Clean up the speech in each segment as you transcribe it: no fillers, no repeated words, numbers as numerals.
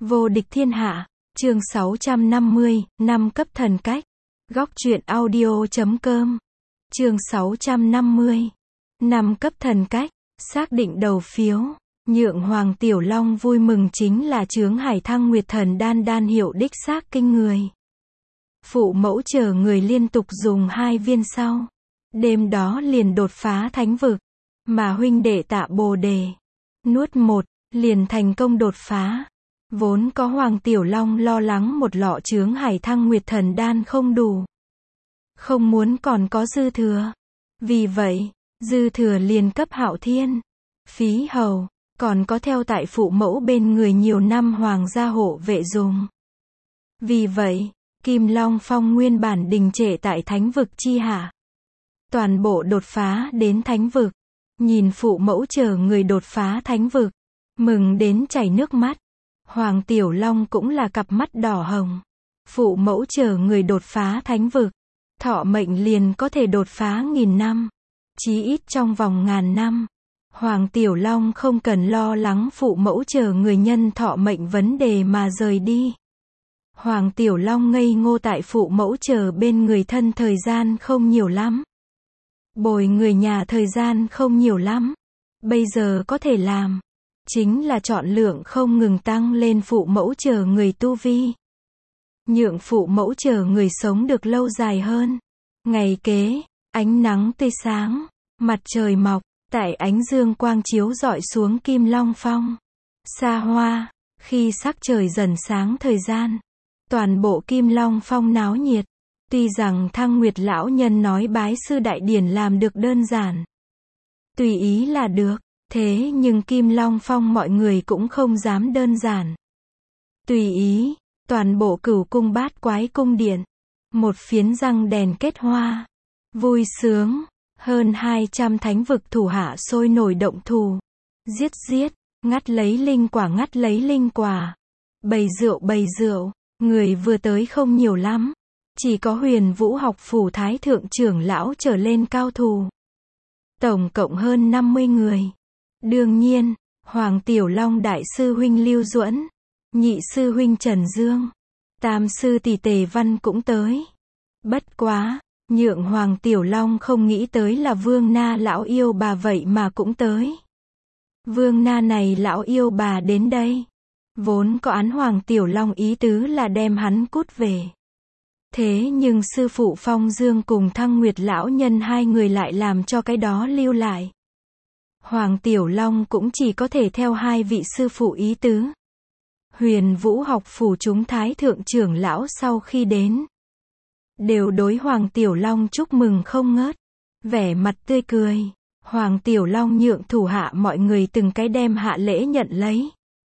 Vô địch thiên hạ, chương 650, 5 cấp thần cách. Góc truyện audio.com. Chương 650, 5 cấp thần cách. Xác định đầu phiếu, nhượng Hoàng Tiểu Long vui mừng chính là chướng hải thăng nguyệt thần đan hiệu đích xác kinh người. Phụ mẫu chờ người liên tục dùng 2 viên sau. Đêm đó liền đột phá thánh vực, mà huynh đệ Tạ Bồ Đề nuốt 1, liền thành công đột phá. Vốn có Hoàng Tiểu Long lo lắng một lọ chướng hải thăng nguyệt thần đan không đủ, không muốn còn có dư thừa. Vì vậy, dư thừa liền cấp Hạo Thiên, Phí Hầu, còn có theo tại phụ mẫu bên người nhiều năm hoàng gia hộ vệ dùng. Vì vậy, Kim Long Phong nguyên bản đình trệ tại thánh vực chi hạ, toàn bộ đột phá đến thánh vực. Nhìn phụ mẫu chờ người đột phá thánh vực, mừng đến chảy nước mắt. Hoàng Tiểu Long cũng là cặp mắt đỏ hồng. Phụ mẫu chờ người đột phá thánh vực, thọ mệnh liền có thể đột phá 1000 năm, chí ít trong vòng 1000 năm. Hoàng Tiểu Long không cần lo lắng phụ mẫu chờ người nhân thọ mệnh vấn đề mà rời đi. Hoàng Tiểu Long ngây ngô tại phụ mẫu chờ bên người thân thời gian không nhiều lắm, bồi người nhà thời gian không nhiều lắm. Bây giờ có thể làm, chính là chọn lượng không ngừng tăng lên phụ mẫu chờ người tu vi, nhượng phụ mẫu chờ người sống được lâu dài hơn. Ngày kế, ánh nắng tươi sáng, mặt trời mọc, tại ánh dương quang chiếu rọi xuống Kim Long Phong xa hoa. Khi sắc trời dần sáng thời gian, toàn bộ Kim Long Phong náo nhiệt. Tuy rằng Thăng Nguyệt lão nhân nói bái sư đại điển làm được đơn giản, tùy ý là được, thế nhưng Kim Long Phong mọi người cũng không dám đơn giản tùy ý. Toàn bộ Cửu Cung Bát Quái cung điện, một phiến răng đèn kết hoa, vui sướng. Hơn 200 thánh vực thủ hạ sôi nổi động thủ, giết, ngắt lấy linh quả, bày rượu. Người vừa tới không nhiều lắm, chỉ có Huyền Vũ học phủ thái thượng trưởng lão trở lên cao thủ, tổng cộng hơn 50 người. Đương nhiên, Hoàng Tiểu Long đại sư huynh Lưu Duẫn, nhị sư huynh Trần Dương, tam sư tỷ Tề Văn cũng tới. Bất quá, nhượng Hoàng Tiểu Long không nghĩ tới là Vương Na lão yêu bà vậy mà cũng tới. Vương Na này lão yêu bà đến đây, vốn có án Hoàng Tiểu Long ý tứ là đem hắn cút về. Thế nhưng sư phụ Phong Dương cùng Thăng Nguyệt lão nhân hai người lại làm cho cái đó lưu lại. Hoàng Tiểu Long cũng chỉ có thể theo hai vị sư phụ ý tứ. Huyền Vũ học phủ chúng thái thượng trưởng lão sau khi đến, đều đối Hoàng Tiểu Long chúc mừng không ngớt, vẻ mặt tươi cười. Hoàng Tiểu Long nhượng thủ hạ mọi người từng cái đem hạ lễ nhận lấy.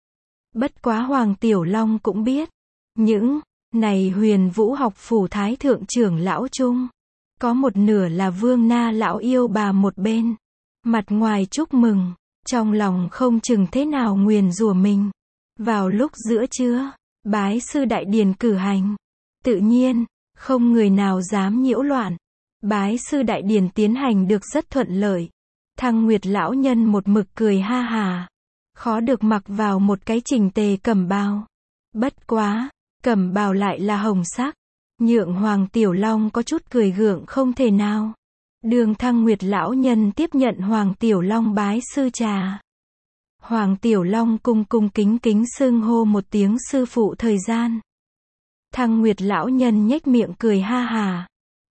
Bất quá Hoàng Tiểu Long cũng biết, những này Huyền Vũ học phủ thái thượng trưởng lão chung, có một nửa là Vương Na lão yêu bà một bên, mặt ngoài chúc mừng, trong lòng không chừng thế nào nguyền rủa mình. Vào lúc giữa trưa, bái sư đại điển cử hành, tự nhiên không người nào dám nhiễu loạn. Bái sư đại điển tiến hành được rất thuận lợi. Thăng Nguyệt lão nhân một mực cười ha hà, khó được mặc vào một cái chỉnh tề cẩm bào. Bất quá, cẩm bào lại là hồng sắc, nhượng Hoàng Tiểu Long có chút cười gượng không thể nào. Đường Thăng Nguyệt lão nhân tiếp nhận Hoàng Tiểu Long bái sư trà. Hoàng Tiểu Long cung kính xưng hô một tiếng sư phụ thời gian. Thăng Nguyệt lão nhân nhếch miệng cười ha hà.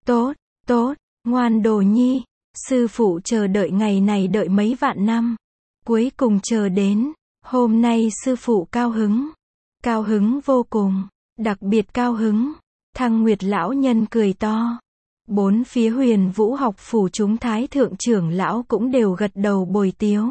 Tốt, ngoan đồ nhi, sư phụ chờ đợi ngày này đợi mấy vạn năm, cuối cùng chờ đến. Hôm nay sư phụ cao hứng vô cùng, đặc biệt cao hứng. Thăng Nguyệt lão nhân cười to. Bốn phía Huyền Vũ học phủ chúng thái thượng trưởng lão cũng đều gật đầu bồi tiếu.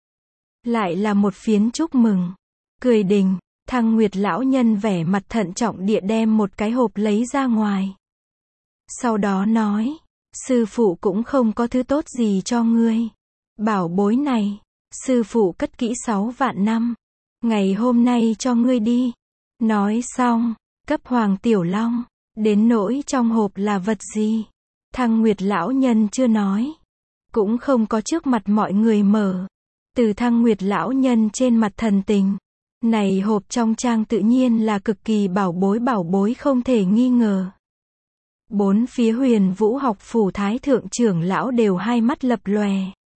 Lại là một phiến chúc mừng, cười đình. Thăng Nguyệt lão nhân vẻ mặt thận trọng địa đem một cái hộp lấy ra ngoài. Sau đó nói, sư phụ cũng không có thứ tốt gì cho ngươi. Bảo bối này, sư phụ cất kỹ 6 vạn năm, ngày hôm nay cho ngươi đi. Nói xong, cấp Hoàng Tiểu Long. Đến nỗi trong hộp là vật gì, Thăng Nguyệt lão nhân chưa nói, cũng không có trước mặt mọi người mở. Từ Thăng Nguyệt lão nhân trên mặt thần tình, Này hộp trong trang tự nhiên là cực kỳ bảo bối không thể nghi ngờ. Bốn phía Huyền Vũ học phủ thái thượng trưởng lão đều hai mắt lập lòe.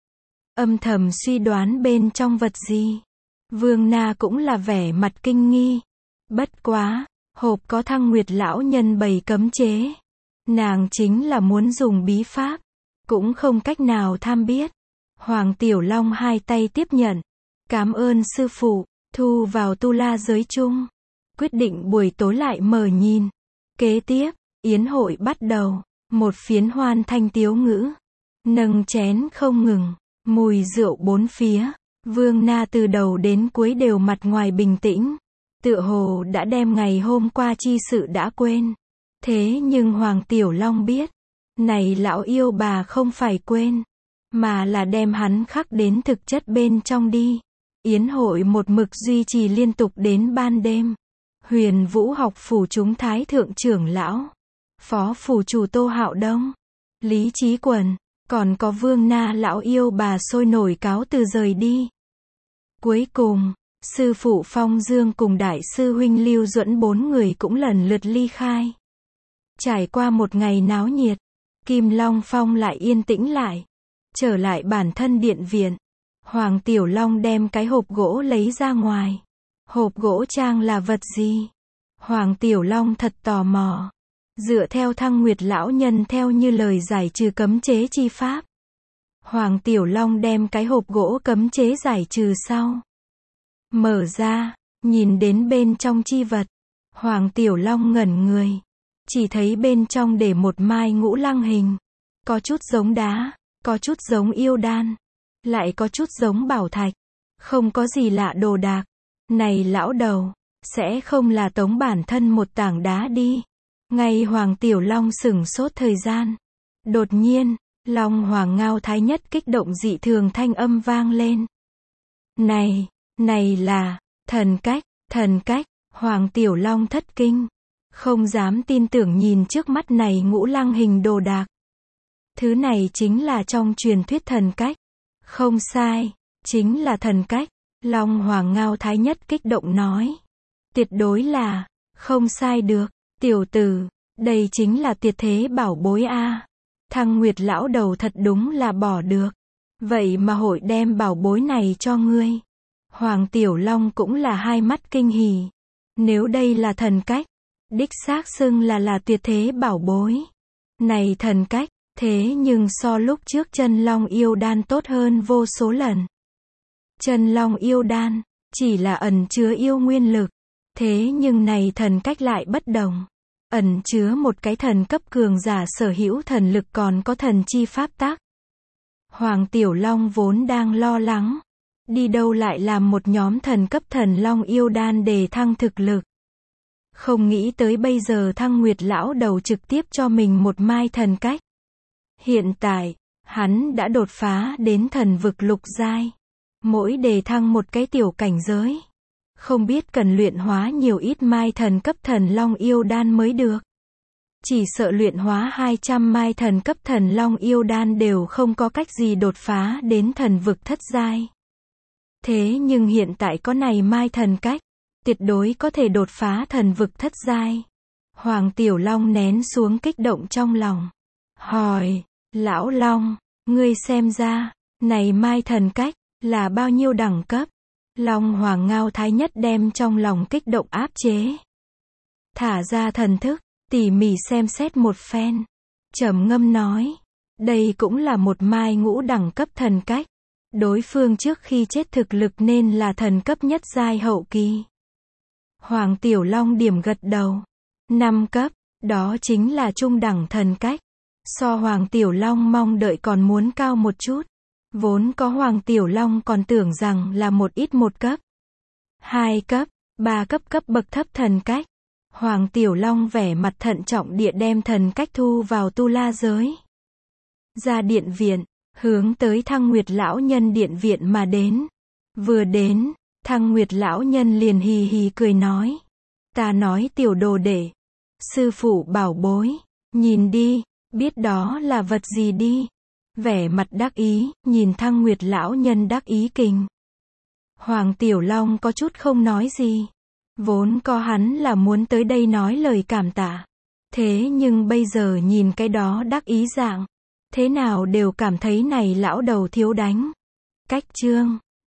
Âm thầm suy đoán bên trong vật gì. Vương Na cũng là vẻ mặt kinh nghi. Bất quá, hộp có Thăng Nguyệt lão nhân bày cấm chế. Nàng chính là muốn dùng bí pháp, cũng không cách nào tham biết. Hoàng Tiểu Long hai tay tiếp nhận. Cảm ơn sư phụ, thu vào tu la giới chung. Quyết định buổi tối lại mở nhìn. Kế tiếp, yến hội bắt đầu. Một phiến hoan thanh tiếu ngữ. Nâng chén không ngừng. Mùi rượu bốn phía. Vương Na từ đầu đến cuối đều mặt ngoài bình tĩnh. Tựa hồ đã đem ngày hôm qua chi sự đã quên. Thế nhưng Hoàng Tiểu Long biết. Này lão yêu bà không phải quên. Mà là đem hắn khắc đến thực chất bên trong đi. Yến hội một mực duy trì liên tục đến ban đêm. Huyền Vũ học phủ chúng thái thượng trưởng lão. Phó phủ chủ Tô Hạo Đông. Lý Chí Quần. Còn có Vương Na lão yêu bà sôi nổi cáo từ rời đi. Cuối cùng, sư phụ Phong Dương cùng đại sư huynh Lưu Duẫn bốn người cũng lần lượt ly khai. Trải qua một ngày náo nhiệt, Kim Long Phong lại yên tĩnh lại. Trở lại bản thân điện viện. Hoàng Tiểu Long đem cái hộp gỗ lấy ra ngoài. Hộp gỗ trang là vật gì? Hoàng Tiểu Long thật tò mò. Dựa theo Thăng Nguyệt lão nhân theo như lời giải trừ cấm chế chi pháp. Hoàng Tiểu Long đem cái hộp gỗ cấm chế giải trừ sau. Mở ra, nhìn đến bên trong chi vật. Hoàng Tiểu Long ngẩn người. Chỉ thấy bên trong để một mai ngũ lăng hình. Có chút giống đá, có chút giống yêu đan. Lại có chút giống bảo thạch. Không có gì lạ đồ đạc. Này lão đầu, sẽ không là tống bản thân một tảng đá đi. Ngay Hoàng Tiểu Long sửng sốt thời gian. Đột nhiên, Long Hoàng Ngao Thái Nhất kích động dị thường thanh âm vang lên. Này là, thần cách, Hoàng Tiểu Long thất kinh. Không dám tin tưởng nhìn trước mắt này ngũ lăng hình đồ đạc. Thứ này chính là trong truyền thuyết thần cách. Không sai, chính là thần cách. Long Hoàng Ngao Thái Nhất kích động nói. Tuyệt đối là, không sai được, tiểu tử, đây chính là tuyệt thế bảo bối a. Thăng Nguyệt lão đầu thật đúng là bỏ được. Vậy mà hội đem bảo bối này cho ngươi. Hoàng Tiểu Long cũng là hai mắt kinh hỉ. Nếu đây là thần cách, đích xác xưng là tuyệt thế bảo bối. Này thần cách, thế nhưng so lúc trước chân long yêu đan tốt hơn vô số lần. Chân long yêu đan, chỉ là ẩn chứa yêu nguyên lực. Thế nhưng này thần cách lại bất đồng. Ẩn chứa một cái thần cấp cường giả sở hữu thần lực còn có thần chi pháp tác. Hoàng Tiểu Long vốn đang lo lắng. Đi đâu lại làm một nhóm thần cấp thần long yêu đan để thăng thực lực. Không nghĩ tới bây giờ Thăng Nguyệt lão đầu trực tiếp cho mình một mai thần cách. Hiện tại, hắn đã đột phá đến thần vực lục giai. Mỗi đề thăng một cái tiểu cảnh giới. Không biết cần luyện hóa nhiều ít mai thần cấp thần long yêu đan mới được. Chỉ sợ luyện hóa 200 mai thần cấp thần long yêu đan đều không có cách gì đột phá đến thần vực thất giai. Thế nhưng hiện tại có này mai thần cách, tuyệt đối có thể đột phá thần vực thất giai. Hoàng Tiểu Long nén xuống kích động trong lòng. Hỏi, lão Long, ngươi xem ra, này mai thần cách, là bao nhiêu đẳng cấp? Long Hoàng Ngao Thái Nhất đem trong lòng kích động áp chế. Thả ra thần thức, tỉ mỉ xem xét một phen. Trầm ngâm nói, đây cũng là một mai ngũ đẳng cấp thần cách. Đối phương trước khi chết thực lực nên là thần cấp nhất giai hậu kỳ. Hoàng Tiểu Long điểm gật đầu. 5 cấp, đó chính là trung đẳng thần cách. So Hoàng Tiểu Long mong đợi còn muốn cao một chút. Vốn có Hoàng Tiểu Long còn tưởng rằng là một ít một cấp. 2 cấp, 3 cấp cấp bậc thấp thần cách. Hoàng Tiểu Long vẻ mặt thận trọng địa đem thần cách thu vào tu la giới. Ra điện viện, hướng tới Thăng Nguyệt lão nhân điện viện mà đến. Vừa đến, Thăng Nguyệt lão nhân liền hì hì cười nói. Ta nói tiểu đồ đệ. Sư phụ bảo bối, nhìn đi, biết đó là vật gì đi. Vẻ mặt đắc ý, nhìn Thăng Nguyệt lão nhân đắc ý kình. Hoàng Tiểu Long có chút không nói gì. Vốn có hắn là muốn tới đây nói lời cảm tạ. Thế nhưng bây giờ nhìn cái đó đắc ý dạng. Thế nào đều cảm thấy này lão đầu thiếu đánh. Cách chương.